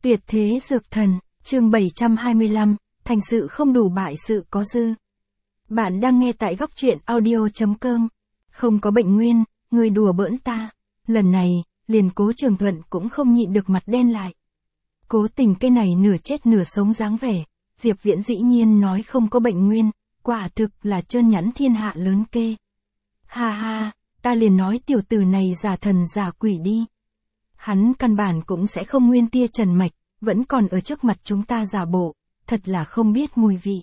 Tuyệt thế dược thần, chương 725, thành sự không đủ bại sự có dư. Bạn đang nghe tại góc truyện audio.com. Không có bệnh nguyên, người đùa bỡn ta. Lần này, liền Cố Trường Thuận cũng không nhịn được mặt đen lại. Cố Tình cái này nửa chết nửa sống dáng vẻ, Diệp Viễn dĩ nhiên nói không có bệnh nguyên, quả thực là trơn nhẵn thiên hạ lớn kê. Ha ha, ta liền nói tiểu tử này giả thần giả quỷ đi. Hắn căn bản cũng sẽ không nguyên tia trần mạch, vẫn còn ở trước mặt chúng ta giả bộ, thật là không biết mùi vị.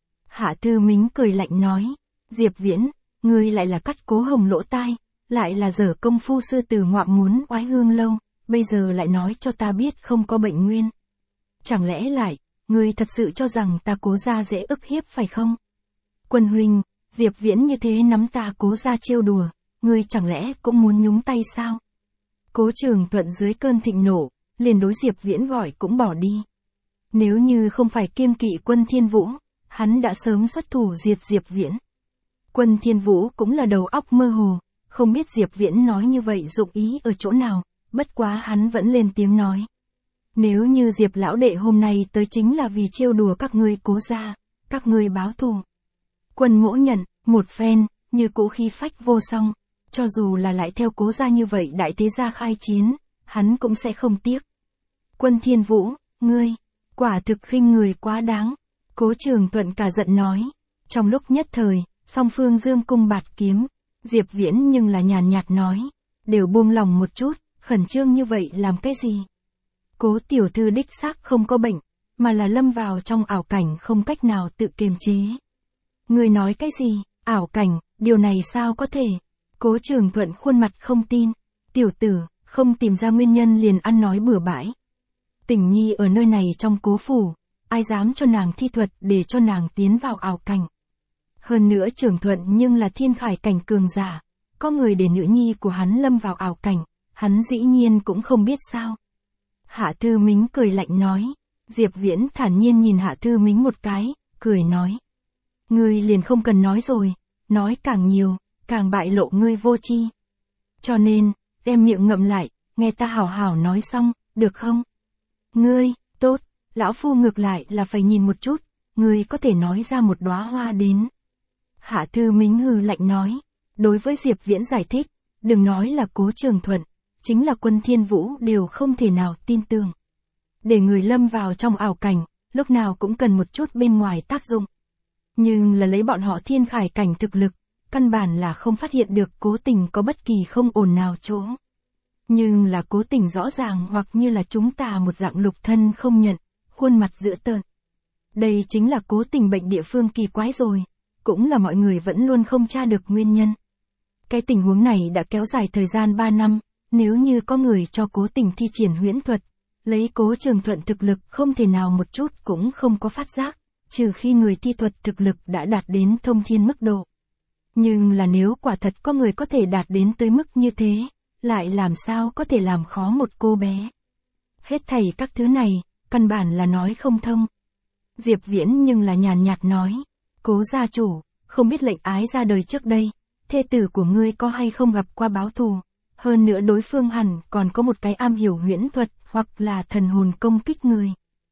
Hạ Thư Mính cười lạnh nói, Diệp Viễn, ngươi lại là cắt Cố Hồng lỗ tai, lại là dở công phu sư tử ngoạm muốn oái hương lâu, bây giờ lại nói cho ta biết không có bệnh nguyên. Chẳng lẽ lại, ngươi thật sự cho rằng ta Cố gia dễ ức hiếp phải không? Quân huynh, Diệp Viễn như thế nắm ta Cố gia trêu đùa, ngươi chẳng lẽ cũng muốn nhúng tay sao? Cố Trường Thuận dưới cơn thịnh nộ, liền đối Diệp Viễn gọi cũng bỏ đi. Nếu như không phải kiêng kỵ Quân Thiên Vũ, hắn đã sớm xuất thủ diệt Diệp Viễn. Quân Thiên Vũ cũng là đầu óc mơ hồ, không biết Diệp Viễn nói như vậy dụng ý ở chỗ nào, bất quá hắn vẫn lên tiếng nói. Nếu như Diệp lão đệ hôm nay tới chính là vì trêu đùa các ngươi Cố gia, các ngươi báo thù. Quân Mỗ nhận, một phen, như cũ khí phách vô song, cho dù là lại theo Cố gia như vậy đại thế gia khai chiến, hắn cũng sẽ không tiếc. Quân Thiên Vũ, ngươi, quả thực khinh người quá đáng. Cố Trường Thuận cả giận nói. Trong lúc nhất thời, song phương dương cung bạt kiếm, Diệp Viễn nhưng là nhàn nhạt nói. Đều buông lòng một chút, khẩn trương như vậy làm cái gì? Cố tiểu thư đích xác không có bệnh, mà là lâm vào trong ảo cảnh không cách nào tự kiềm chế. Ngươi nói cái gì? Ảo cảnh, điều này sao có thể? Cố Trường Thuận khuôn mặt không tin. Tiểu tử, không tìm ra nguyên nhân liền ăn nói bừa bãi. Tình nhi ở nơi này trong Cố phủ, ai dám cho nàng thi thuật để cho nàng tiến vào ảo cảnh. Hơn nữa Trường Thuận nhưng là thiên khải cảnh cường giả, có người để nữ nhi của hắn lâm vào ảo cảnh, hắn dĩ nhiên cũng không biết sao. Hạ Thư Mính cười lạnh nói. Diệp Viễn thản nhiên nhìn Hạ Thư Mính một cái, cười nói. Ngươi liền không cần nói rồi, nói càng nhiều, càng bại lộ ngươi vô tri. Cho nên, đem miệng ngậm lại, nghe ta hảo hảo nói xong, được không? Ngươi, tốt, lão phu ngược lại là phải nhìn một chút, ngươi có thể nói ra một đóa hoa đến. Hạ Thư Mính hừ lạnh nói. Đối với Diệp Viễn giải thích, đừng nói là Cố Trường Thuận, chính là Quân Thiên Vũ đều không thể nào tin tưởng. Để người lâm vào trong ảo cảnh, lúc nào cũng cần một chút bên ngoài tác dụng. Nhưng là lấy bọn họ thiên khải cảnh thực lực, căn bản là không phát hiện được Cố Tình có bất kỳ không ổn nào chỗ. Nhưng là Cố Tình rõ ràng hoặc như là chúng ta một dạng lục thân không nhận, khuôn mặt dữ tợn. Đây chính là Cố Tình bệnh địa phương kỳ quái rồi, cũng là mọi người vẫn luôn không tra được nguyên nhân. Cái tình huống này đã kéo dài thời gian 3 năm, nếu như có người cho Cố Tình thi triển huyễn thuật, lấy Cố Trường Thuận thực lực không thể nào một chút cũng không có phát giác, trừ khi người thi thuật thực lực đã đạt đến thông thiên mức độ. Nhưng là nếu quả thật có người có thể đạt đến tới mức như thế, lại làm sao có thể làm khó một cô bé. Hết thảy các thứ này, căn bản là nói không thông. Diệp Viễn nhưng là nhàn nhạt nói. Cố gia chủ, không biết lệnh ái ra đời trước đây, thê tử của ngươi có hay không gặp qua báo thù, hơn nữa đối phương hẳn còn có một cái am hiểu huyễn thuật hoặc là thần hồn công kích người.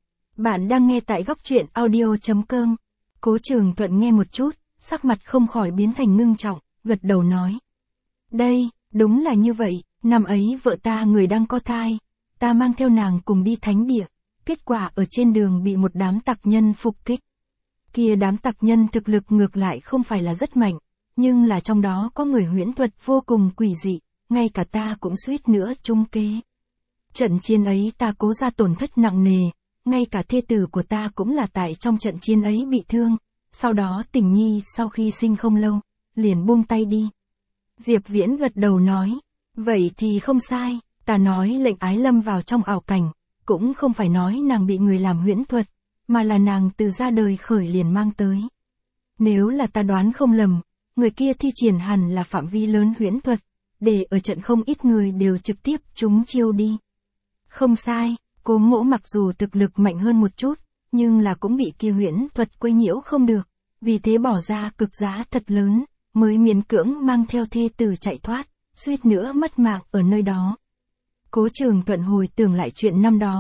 Bạn đang nghe tại góc truyện audio.com. Cố Trường Thuận nghe một chút, sắc mặt không khỏi biến thành ngưng trọng, gật đầu nói. Đây, đúng là như vậy, năm ấy vợ ta người đang có thai, ta mang theo nàng cùng đi thánh địa, kết quả ở trên đường bị một đám tặc nhân phục kích. Kia đám tặc nhân thực lực ngược lại không phải là rất mạnh, nhưng là trong đó có người huyễn thuật vô cùng quỷ dị, ngay cả ta cũng suýt nữa chung kế. Trận chiến ấy ta Cố gia tổn thất nặng nề, ngay cả thê tử của ta cũng là tại trong trận chiến ấy bị thương, sau đó Tình nhi sau khi sinh không lâu, liền buông tay đi. Diệp Viễn gật đầu nói, vậy thì không sai, ta nói lệnh ái lâm vào trong ảo cảnh, cũng không phải nói nàng bị người làm huyễn thuật, mà là nàng từ ra đời khởi liền mang tới. Nếu là ta đoán không lầm, người kia thi triển hẳn là phạm vi lớn huyễn thuật, để ở trận không ít người đều trực tiếp trúng chiêu đi. Không sai, Cố Mỗ mặc dù thực lực mạnh hơn một chút, nhưng là cũng bị kia huyễn thuật quấy nhiễu không được, vì thế bỏ ra cực giá thật lớn, mới miễn cưỡng mang theo thê tử chạy thoát, suýt nữa mất mạng ở nơi đó. Cố Trường Thuận hồi tưởng lại chuyện năm đó,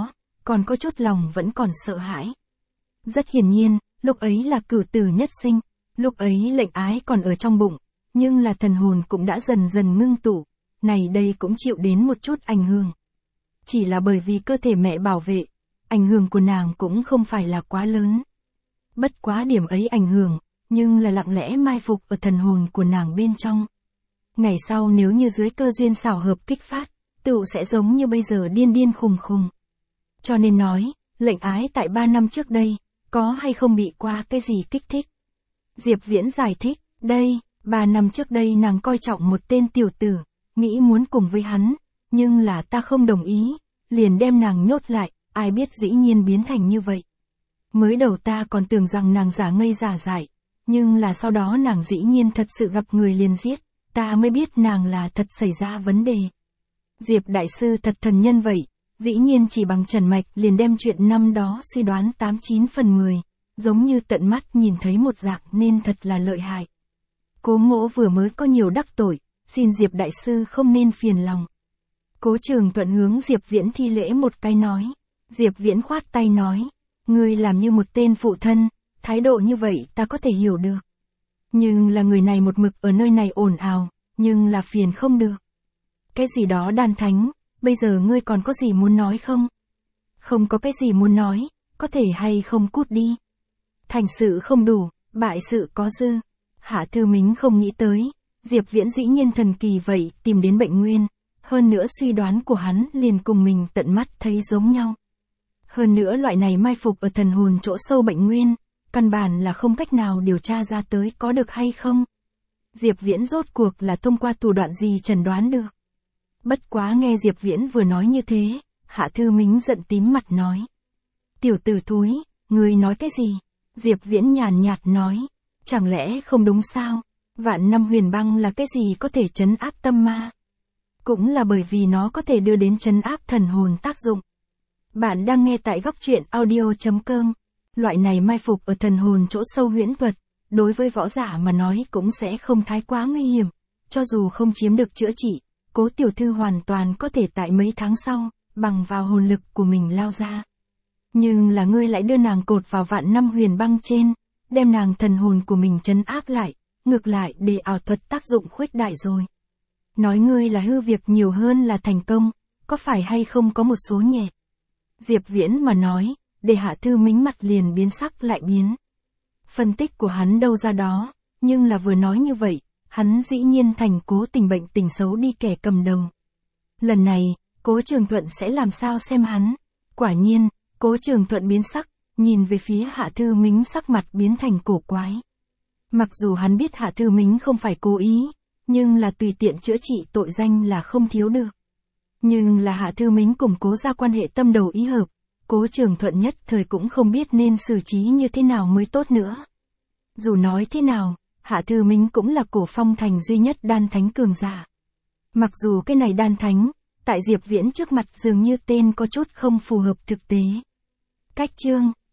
còn có chút lòng vẫn còn sợ hãi. Rất hiển nhiên, lúc ấy là cửu tử nhất sinh, lúc ấy lệnh ái còn ở trong bụng, nhưng là thần hồn cũng đã dần dần ngưng tụ, này đây cũng chịu đến một chút ảnh hưởng. Chỉ là bởi vì cơ thể mẹ bảo vệ, ảnh hưởng của nàng cũng không phải là quá lớn. Bất quá điểm ấy ảnh hưởng, nhưng là lặng lẽ mai phục ở thần hồn của nàng bên trong. Ngày sau nếu như dưới cơ duyên xảo hợp kích phát, tựu sẽ giống như bây giờ điên điên khùng khùng. Cho nên nói, lệnh ái tại 3 năm trước đây, có hay không bị qua cái gì kích thích? Diệp Viễn giải thích, đây, 3 năm trước đây nàng coi trọng một tên tiểu tử, nghĩ muốn cùng với hắn, nhưng là ta không đồng ý, liền đem nàng nhốt lại, ai biết dĩ nhiên biến thành như vậy. Mới đầu ta còn tưởng rằng nàng giả ngây giả dại, nhưng là sau đó nàng dĩ nhiên thật sự gặp người liền giết, ta mới biết nàng là thật xảy ra vấn đề. Diệp đại sư thật thần nhân vậy, dĩ nhiên chỉ bằng trần mạch liền đem chuyện năm đó suy đoán 89 phần 10, giống như tận mắt nhìn thấy một dạng nên thật là lợi hại. Cố Mỗ vừa mới có nhiều đắc tội, xin Diệp đại sư không nên phiền lòng. Cố Trường Thuận hướng Diệp Viễn thi lễ một cái nói. Diệp Viễn khoát tay nói, ngươi làm như một tên phụ thân, thái độ như vậy ta có thể hiểu được. Nhưng là người này một mực ở nơi này ồn ào, nhưng là phiền không được. Cái gì đó đan thánh, bây giờ ngươi còn có gì muốn nói không? Không có cái gì muốn nói, có thể hay không cút đi. Thành sự không đủ, bại sự có dư. Hạ Thư Mính không nghĩ tới, Diệp Viễn dĩ nhiên thần kỳ vậy tìm đến bệnh nguyên, hơn nữa suy đoán của hắn liền cùng mình tận mắt thấy giống nhau. Hơn nữa loại này mai phục ở thần hồn chỗ sâu bệnh nguyên, căn bản là không cách nào điều tra ra tới có được hay không. Diệp Viễn rốt cuộc là thông qua thủ đoạn gì chẩn đoán được. Bất quá nghe Diệp Viễn vừa nói như thế, Hạ Thư Mính giận tím mặt nói. Tiểu tử thúi, ngươi nói cái gì? Diệp Viễn nhàn nhạt nói, chẳng lẽ không đúng sao? Vạn năm huyền băng là cái gì có thể trấn áp tâm ma? Cũng là bởi vì nó có thể đưa đến trấn áp thần hồn tác dụng. Bạn đang nghe tại góc truyện audio.com. Loại này mai phục ở thần hồn chỗ sâu huyễn thuật, đối với võ giả mà nói cũng sẽ không thái quá nguy hiểm. Cho dù không chiếm được chữa trị, Cố tiểu thư hoàn toàn có thể tại mấy tháng sau, bằng vào hồn lực của mình lao ra. Nhưng là ngươi lại đưa nàng cột vào vạn năm huyền băng trên, đem nàng thần hồn của mình trấn áp lại, ngược lại để ảo thuật tác dụng khuếch đại rồi. Nói ngươi là hư việc nhiều hơn là thành công, có phải hay không có một số nhẹ? Diệp Viễn mà nói, để Hạ Thư Mính mặt liền biến sắc lại biến. Phân tích của hắn đâu ra đó, nhưng là vừa nói như vậy, hắn dĩ nhiên thành cố tình bệnh tình xấu đi kẻ cầm đầu. Lần này, Cố Trường Thuận sẽ làm sao xem hắn? Quả nhiên, Cố Trường Thuận biến sắc, nhìn về phía Hạ Thư Mính sắc mặt biến thành cổ quái. Mặc dù hắn biết Hạ Thư Mính không phải cố ý, nhưng là tùy tiện chữa trị tội danh là không thiếu được. Nhưng là Hạ Thư Mính cùng Cố gia quan hệ tâm đầu ý hợp, Cố Trường Thuận nhất thời cũng không biết nên xử trí như thế nào mới tốt nữa. Dù nói thế nào, Hạ Thư Mính cũng là Cổ Phong thành duy nhất đan thánh cường giả. Mặc dù cái này đan thánh, tại Diệp Viễn trước mặt dường như tên có chút không phù hợp thực tế. Cách chương